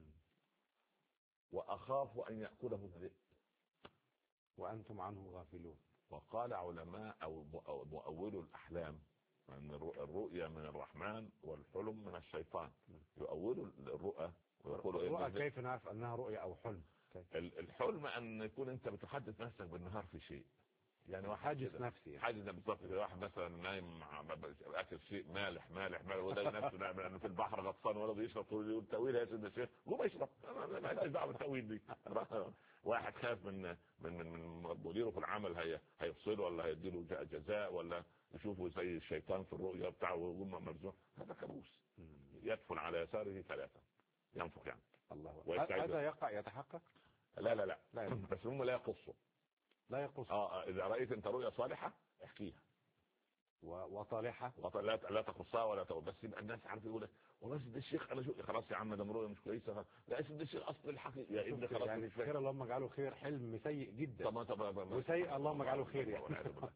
واخاف ان ياكله الذئب وانتم عنه غافلون. وقال علماء او مؤولو الاحلام ان الرؤيا من الرحمن والحلم من الشيطان. يؤولوا الرؤى ويقولوا الرؤى كيف نعرف انها رؤيا او حلم؟ الحلم ان يكون انت بتحدث نفسك بالنهار في شيء، يعني حاجز نفسي حاجز بالضبط كده. واحد مثلا نايم اكل شيء مالح وده نفسه لانه في البحر غطسان ولا بيشرب طول اليوم. تاويل يا سيدنا الشيخ قوم اشرب، ما لهاش دعوه بالتاويل دي. واحد خاف من مديره في العمل هيفصله ولا هيديله جزاء ولا يشوفه زي الشيطان في الرؤيا بتاعه ويقول مرزوق، هذا كابوس. يدفن على يساره 3 ينفخ يعني. الله. هذا يتحقق؟ لا بس هم لا يقصوا. اذا رايت انت رؤيا صالحه احكيها، وطالحه لا تقصها ولا بس يبقى الناس عارف يقول لك والله سيد الشيخ انا خلاص يا عم ده رؤيا مش كويسه. لا سيد الشيخ اصل الحقيقه يا ابني خلاص يعني خير اللهم اجعله خير. حلم سيء جدا. طب وسيء اللهم اجعله خير يعني.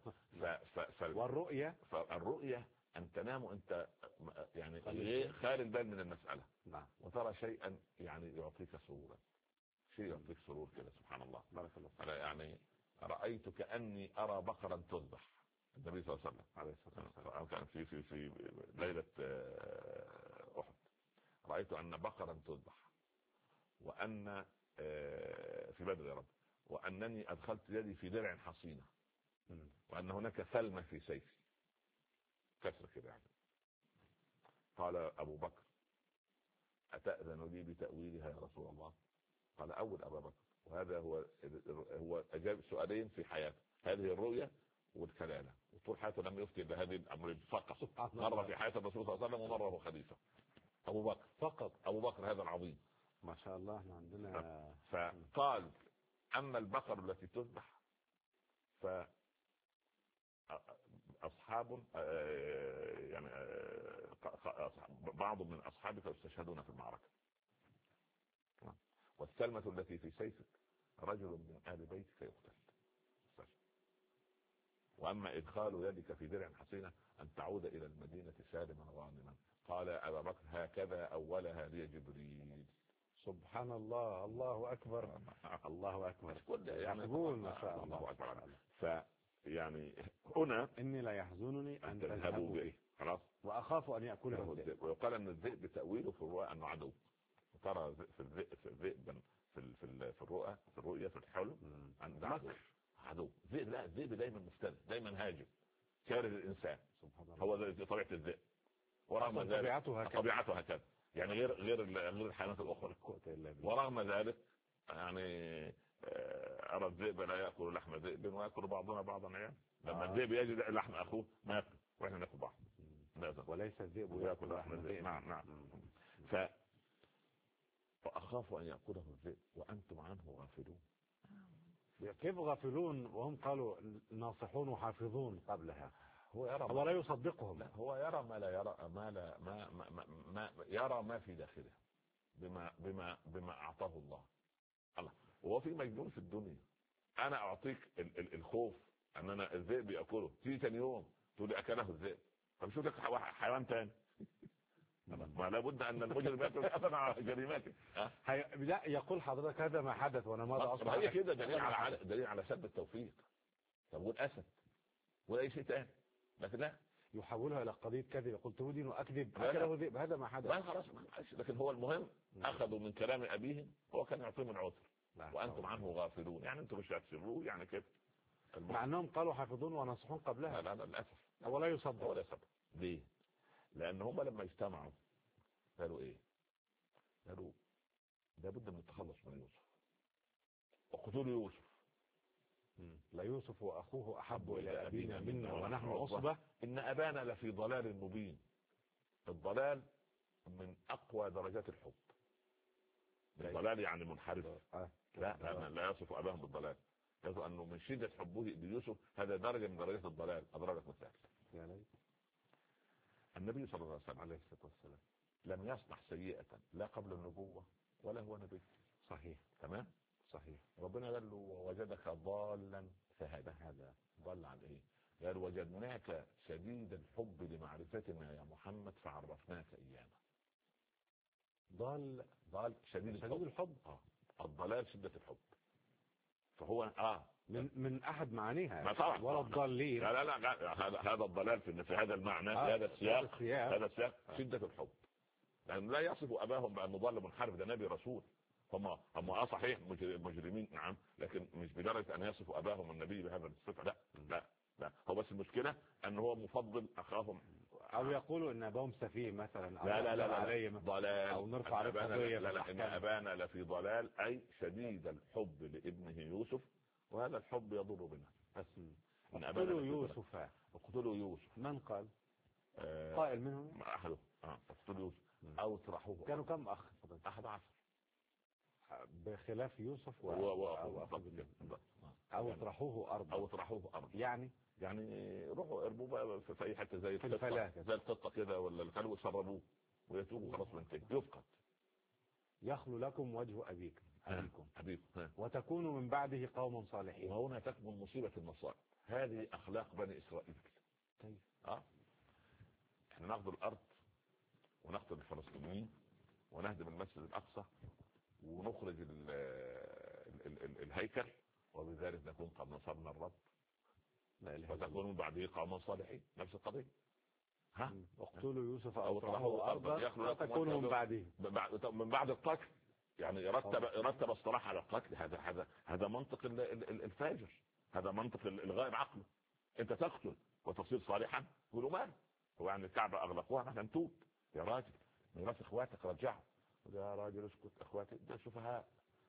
والرؤيا ان تنام انت يعني خارج بال من المساله. نعم. وترى شيئا يعني يعطيك سرورا، شيء يعطيك سرور كده. سبحان الله. بارك الله. انا يعني رأيت كأني أرى بقرا تذبح. النبي صلى الله عليه وسلم كان في ليلة أحد رأيت أن بقرا تذبح، وأن في بدر يا رب، وأنني أدخلت يدي في درع حصينة، وأن هناك ثلمة في سيفي كسر كده يعني. قال أبو بكر: أتأذن لي بتأويلها يا رسول الله؟ قال: أول أبا بكر. وهذا هو أجاب سؤالين في حياته، هذه الرؤية والكلالة، وطول حياته لم يفتي بهذه الأمر فقط. مرة في حياة الرسول صلى الله عليه وسلم ومرة هو خليفة. أبو بكر فقط، أبو بكر هذا العظيم ما شاء الله. احنا عندنا فقال أما البقر التي تذبح فأصحاب يعني بعض من أصحابك يستشهدون في المعركة، والسلمة التي في سيفك رجل من آل بيتك يقتل. وأما إدخال يدك في درع حصينة أن تعود إلى المدينة سالما غانما. قال أبا بكر هكذا أولها لي جبريل. سبحان الله، الله أكبر، الله أكبر. يقول ما شاء الله أكبر. فيعني هنا إني لا يحزنني أن تذهبوا به، خلاص، وأخاف أن يأكله الذئب. ويقال أن الذئب تأويله في الرؤى أنه عدو. ترى في الذئب في الرؤى، في الرؤيا، في الحلم أن عدو. ذئب، لا، الذئب دايما مفترس، دايما هاجم، كاره الإنسان. هو طبيعة الذئب، ورغم ذلك طبيعته هكذا، يعني غير الحيوانات الأخرى. ورغم ذلك يعني أرى الذئب لا يأكل لحم ذئب ويأكل بعضنا بعضا عيال. لما الذئب يجد لحم أخوه ما يأكل، وإحنا نأكل بعض. وليس الذئب يأكل لحم الذئب. نعم. فأخاف أن يأكله الذئب وأنتم عنه غافلون. كيف غافلون وهم قالوا ناصحون وحافظون قبلها؟ هو لا يصدقهم. لا، هو يرى ما لا يرى، ما يرى ما في داخله بما أعطاه الله. وهو في مجنون في الدنيا. أنا أعطيك الخوف أن أنا الذئب يأكله، تيجي ثاني يوم تقول لي أكله الذئب، طب شو لك حيوان ثاني؟ ما لابد أن المجرم يأكل أثر على جريمته. لا، يقول حضرتك هذا ما حدث وأنا ماذا أصبح. هي كده دليل على سد التوفيق. طب والأسد ولا أي شيء ثاني، لكن لا، يحولها إلى قضية كذب. يقول تريدين أكذب أكله ذئب، هذا ما حدث. خلاص، لكن هو المهم أخذوا من كلام أبيهم، هو كان يعطيهم العذر وأنتم عنه غافلون. يعني أنتم مش هتسروه يعني كده، مع أنهم قالوا حافظون وناصحون قبلها. لا للأسف هو لا يصدق. ولا يصدق. ليه؟ لأن هم لما اجتمعوا قالوا إيه؟ قالوا لابد من التخلص من يوسف وقتلوا يوسف. لا يوسف وأخوه أحب إلى أبينا منا ونحن عصبة إن أبانا لفي ضلال مبين. الضلال من أقوى درجات الحب. الضلال يعني منحرف. لا يصف أباهم بالضلال، يصف أنه من شدة حبه ليوسف هذا درجة من درجات الضلال. أضربك مثال. النبي صلى الله عليه وسلم لم يصنع سيئة لا قبل النبوة ولا هو نبي. صحيح. تمام. صحيح. ربنا قال له ووجدك ضالا فهدى. هذا ضل عن ايه؟ قال وجدناك شديد الحب لمعرفتنا يا محمد فعرفناك ايانا. ضال شديد الحب. الضلال شدة الحب. فهو من احد معانيها. ما طبعا. ولا الضالين. لا هذا الضلال في هذا المعنى، في هذا السياق شدة الحب. لأن لا يصف أباهم بأنه ضال منحرف، ده نبي رسول. هم صحيح مجرمين، نعم، لكن مش بدرجة أن يصف أباهم النبي بهذا الصفة. لا هو بس المشكلة أنه هو مفضل أخاهم، أو يقولوا إن أباهم سفيه مثلا، أو لا ضلال، أو نرفع عليه قضية. لا إن أبانا لفي ضلال، أي شديد الحب لابنه يوسف، وهذا الحب يضر بنا. بس اقتلوا يوسف. اقتلوا يوسف. من قال؟ قائل منهم أحدهم. اقتلوا يوسف أو اطرحوه. كانوا كم أخ؟ 11 بخلاف يوسف أو اطرحوه أرض. يعني روحوا ارموه بقى في أي حتة زي القطة كده ولا الكلب وشربوه ويتوبوا خلاص من كده يفقد. يخلو لكم وجه أبيكم وتكونوا من بعده قوما صالحين. وهنا تكمن مصيبة المصائب. هذه أخلاق بني إسرائيل. طيب. احنا ناخذ الأرض ونقتل الفلسطينيين ونهدم المسجد الأقصى ونخرج الهيكل، وبذلك نكون قد نصرنا الرب وتكونوا من بعده قوما صالحين. نفس القضية. اقتلوا يوسف أو اطرحوه أرضا وتكونوا من بعده. من بعد القتل، يعني رتب الصلاح على القتل. هذا منطق الفاجر، هذا منطق الغائب عقله. انت تقتل وتصير صالحا، قولوا مال. هو يعني الكعبة اغلقوها نحن نتوب. يا راجل ميراث اخواتك رجعوا. يا راجل اسكت، اخواتي ده سفهاء،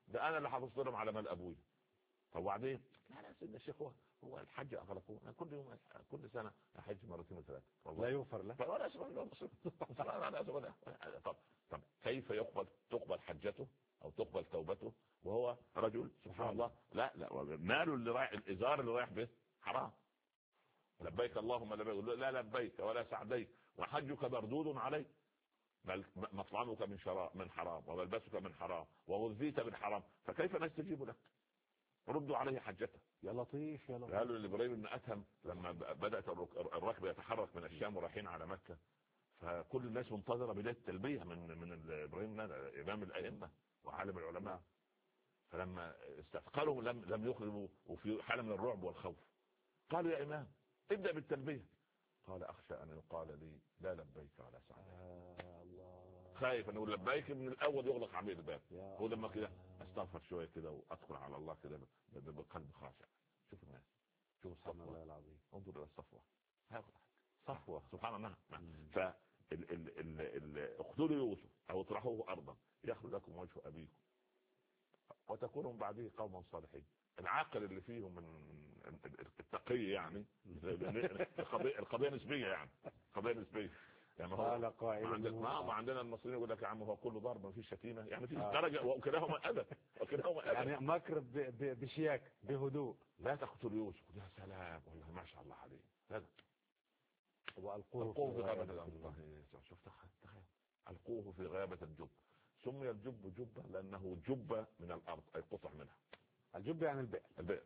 ده انا اللي حافظت لهم على مال ابويا. طب وبعدين؟ لا سيدنا الشيخ هو الحج اغلقوه، انا كل يوم كل سنه احج مرتين وثلاثه لا يغفر له ولا اسمع. طب كيف تقبل حجته او تقبل توبته وهو رجل سبحان الله لا ماله اللي رايح، الازار اللي رايح به حرام. لبيك اللهم لبيك، لا لبيك ولا سعديك وحجك مردود عليك، بل مطعمك من حرام وملبسك من حرام وغذيت بالحرام، فكيف نستجيب لك؟ ردوا عليه حجته. يا لطيف يا لطيف. قالوا لابراهيم بن ادهم لما بدات الركب يتحرك من الشام ورايحين على مكه، فكل الناس منتظره بدايه التلبيه من ابراهيم امام الائمه وعالم العلماء، فلما استثقلوا لم يخرجوا وفي حاله من الرعب والخوف. قالوا يا امام ابدا بالتلبيه. قال اخشى ان يقال لي لا لبيك ولا سعديك. خايف انه لبيك من الاول يغلق عليه الباب. هو لما كده استغفر شويه كده وادخل على الله كده بقلب خاشع. شوف الناس، شوف الصفوه العظيم، انظر الى الصفوه، صفوه سبحان الله. اقتلوا يوسف او اطرحوه ارضا يخرج لكم وجه ابيكم وتكونوا من بعده قوما صالحين. العاقل اللي فيهم من التقي يعني القضيه نسبيه، يعني قضيه نسبيه. يعني قال قائل ما عندنا المصريين يقول لك يا عم هو كله ضرب ما فيش شتيمه، يعني في درجه وكلاهما ادب يعني مكر بشياكه بهدوء. لا تقتل يوسف. يا سلام والله ما شاء الله عليه. لا والقوه في غابه الجب. شوف تخيل القوه في غابه الجب. سمي الجب جبه لانه جبه من الارض اي قطع منها. الجب يعني البئر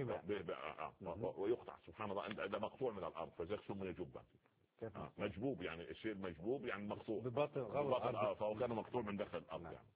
ويقطع سبحان الله ده مقطوع من الارض فذلك سمي جبه. مجبوب يعني الشيء مجبوب يعني مقطوع ببطن فهو كان مقطوع من داخل الارض. يعني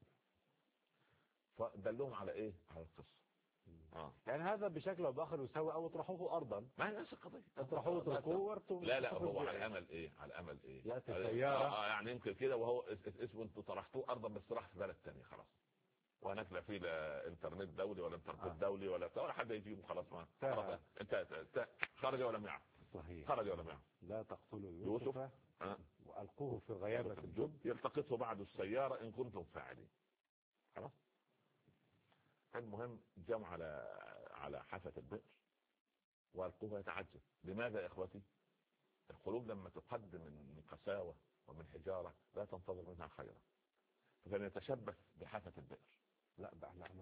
فدلهم على ايه؟ على القصه. يعني هذا بشكل او باخر يساوي او اطرحوه ارضا. ما هي نفس القضيه، اطرحوه اتركوه. لا هو على امل ايه؟ على امل ايه؟ ياتي سياره يعني يمكن كده وهو اسمه انتوا طرحتوه ارضا بس راح في بلد ثاني خلاص، وهناك لا في لا انترنت دولي ولا انترنت دولي ولا حد يجيبه خلاص. ما انت خرج ولا معه. صحيح خرج ولا معه. لا تقتلوا يوسف والقوه في غيابه الجب يلتقطه بعد السياره ان كنتم فاعلين. خلاص. المهم جمع على حافه البئر والقوه يتعجب. لماذا يا اخوتي؟ القلوب لما تقدم من قساوه ومن حجاره لا تنتظر منها خيرا، فكان يتشبث بحافه البئر. لا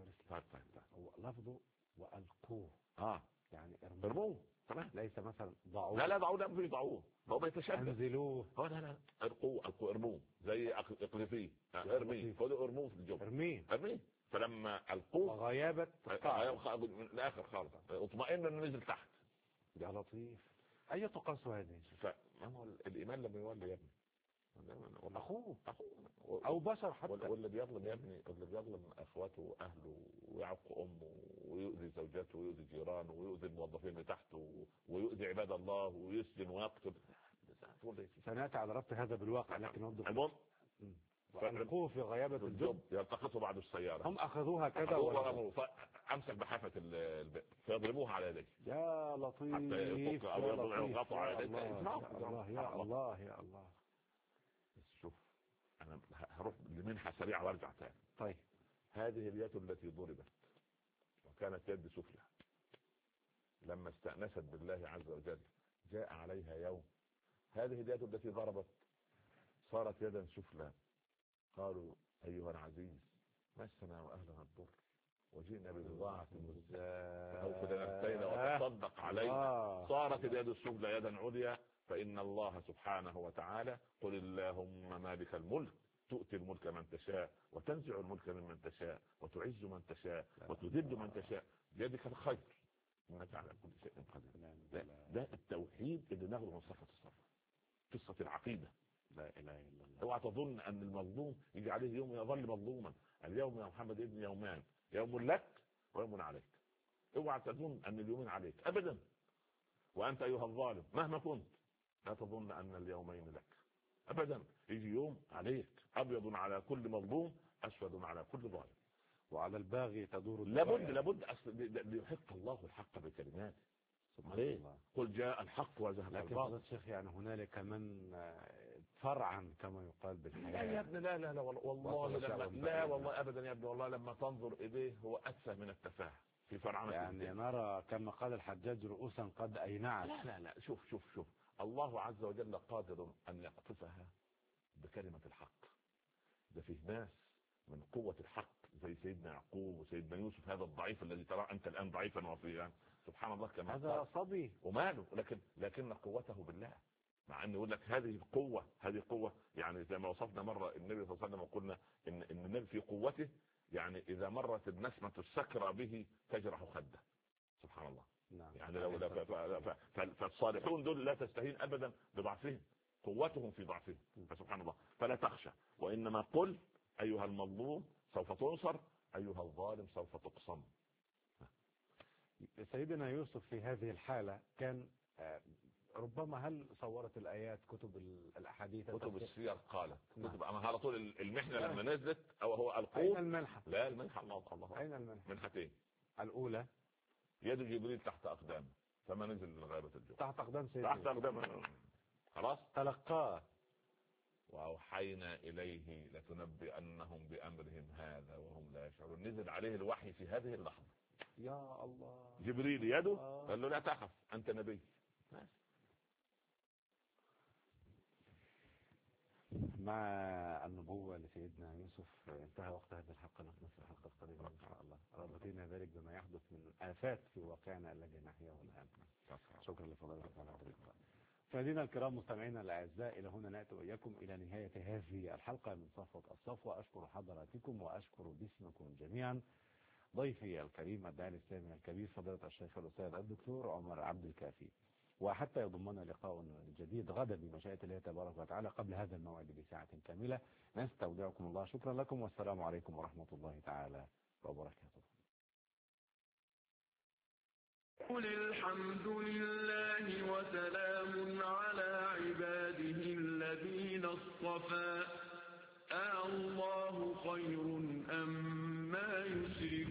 هو لفظه والقوه يعني ارموه تمام، ليس مثلا ضعوه. لا ضعوه، لا مش ضعوه، هو بيتشبث. انزلوه. هو لا القوه ارموه زي اقذفيه ارميه، خذوا ارموه في الجو ارميه. فلما القوه غيابه من الاخر خالص اطمئن انه نزل تحت. يا لطيف اي تقاس هذه؟ فهو الايمان لما يولي يا ابني اخوه او بشر حتى. واللي بيظلم يا ابني، اللي بيظلم اخواته واهله ويعق امه ويؤذي زوجته ويؤذي جيرانه ويؤذي الموظفين اللي تحته ويؤذي عباد الله ويسجن ويقتل. سنأتي على ربط هذا بالواقع لكن نوضح. فالقوه في غيابه الجب يلتقطوا بعد السياره. هم اخذوها كذا امسك بحافه البئر فيضربوها على يديه. يا لطيف حتى يفك او يضغطوا على يديه. يا الله يا الله. شوف انا هروح لمنحة سريعة وارجع تاني. طيب هذه اليد التي ضربت وكانت يد سفلى لما استأنست بالله عز وجل جاء عليها يوم هذه اليد التي ضربت صارت يدا سفلى. قالوا ايها العزيز مسنا واهلنا الضر وجئنا ببضاعة مزجاة فأوفد نفسينا وتصدق علينا. صارت اليد السفلى يدا عليا. فإن الله سبحانه وتعالى قل اللهم مالك الملك تؤتي الملك من تشاء وتنزع الملك ممن تشاء وتعز من تشاء وتذل من تشاء بيدك الخير انك على كل شيء قدير. ده التوحيد اللي ناخده من صفة الصفة، قصة العقيدة. لا اله الا الله. اوعى تظن ان المظلوم يجي عليه يوم يظل مظلوما. اليوم يا محمد ابن يومان، يوم لك ويوم عليك. اوعى تظن ان اليومين عليك ابدا. وانت ايها الظالم مهما كنت لا تظن ان اليومين لك ابدا. يجي يوم عليك ابيض على كل مظلوم اسود على كل ظالم. وعلى الباغي تدور لابد اصل ليحق الله الحق بكلماته. سبحان ليه؟ الله. قل جاء الحق وزهق لكن الباطل. فضيلة الشيخ يعني هنالك من فرعا كما يقال لا بالحياة. يا ابني، لا والله لا والله ابدا يا ابني، والله لما تنظر اليه هو اتفه من التفاهه في فرعنه يعني الدين. نرى كما قال الحجاج رؤوسا قد أينعت. لا شوف الله عز وجل قادر ان يقطفها بكلمه الحق. ده فيه ناس من قوه الحق زي سيدنا يعقوب وسيدنا يوسف، هذا الضعيف الذي ترى انت الان ضعيفا وفيا، سبحان الله كما هذا صبي وماله، لكن قوته بالله. مع ان يقول لك هذه قوه يعني زي ما وصفنا مره النبي صلى الله عليه وسلم وقلنا ان النبي في قوته، يعني اذا مرت النسمه السكرى به تجرح خده. سبحان الله. نعم. يعني لو فالصالحون دول لا تستهين ابدا بضعفهم، قوتهم في ضعفهم. فسبحان الله، فلا تخشى، وانما قل ايها المظلوم سوف تنصر، ايها الظالم سوف تقصم. سيدنا يوسف في هذه الحالة كان ربما هل صورت الآيات كتب الأحاديث كتب السير قالت نعم. كتب أنا على طول المحنة لما نزلت أو هو القوم. أين المنحة؟ لا المنحة الله أين المنحة؟ منحتين. الأولى يد جبريل تحت أقدامه فما نزل من غابة الجو. تحت أقدام سيدنا تحت أقدامه خلاص تلقاه. وأوحينا إليه لتنبئنهم بأمرهم هذا وهم لا يشعرون. نزل عليه الوحي في هذه اللحظة. يا الله. جبريل يده قال له لا تخف أنت نبي. مع النبوة لسيدنا يوسف انتهى وقت هذه الحلقة. نخلص الحلقة القادمة إن شاء الله. ربطينا ذلك بما يحدث من آفات في واقعنا الذي نحياه الآن. شكرا لفضيلتكم على هذا اللقاء. مشاهدينا الكرام مستمعينا الأعزاء، إلى هنا نأتي وإياكم إلى نهاية هذه الحلقة من صفوة الصفوة. أشكر حضراتكم وأشكر باسمكم جميعا ضيفي الكريم الداعي الإسلامي الكبير فضيلة الشيخ الأستاذ الدكتور عمر عبد الكافي. وحتى يضمنا لقاء جديد غدا بمشيئة الله تبارك وتعالى قبل هذا الموعد بساعة كاملة، نستودعكم الله. شكرا لكم والسلام عليكم ورحمة الله تعالى وبركاته. قل الحمد لله وسلام على عباده الذين اصطفى. الله خير أم ما يشركون.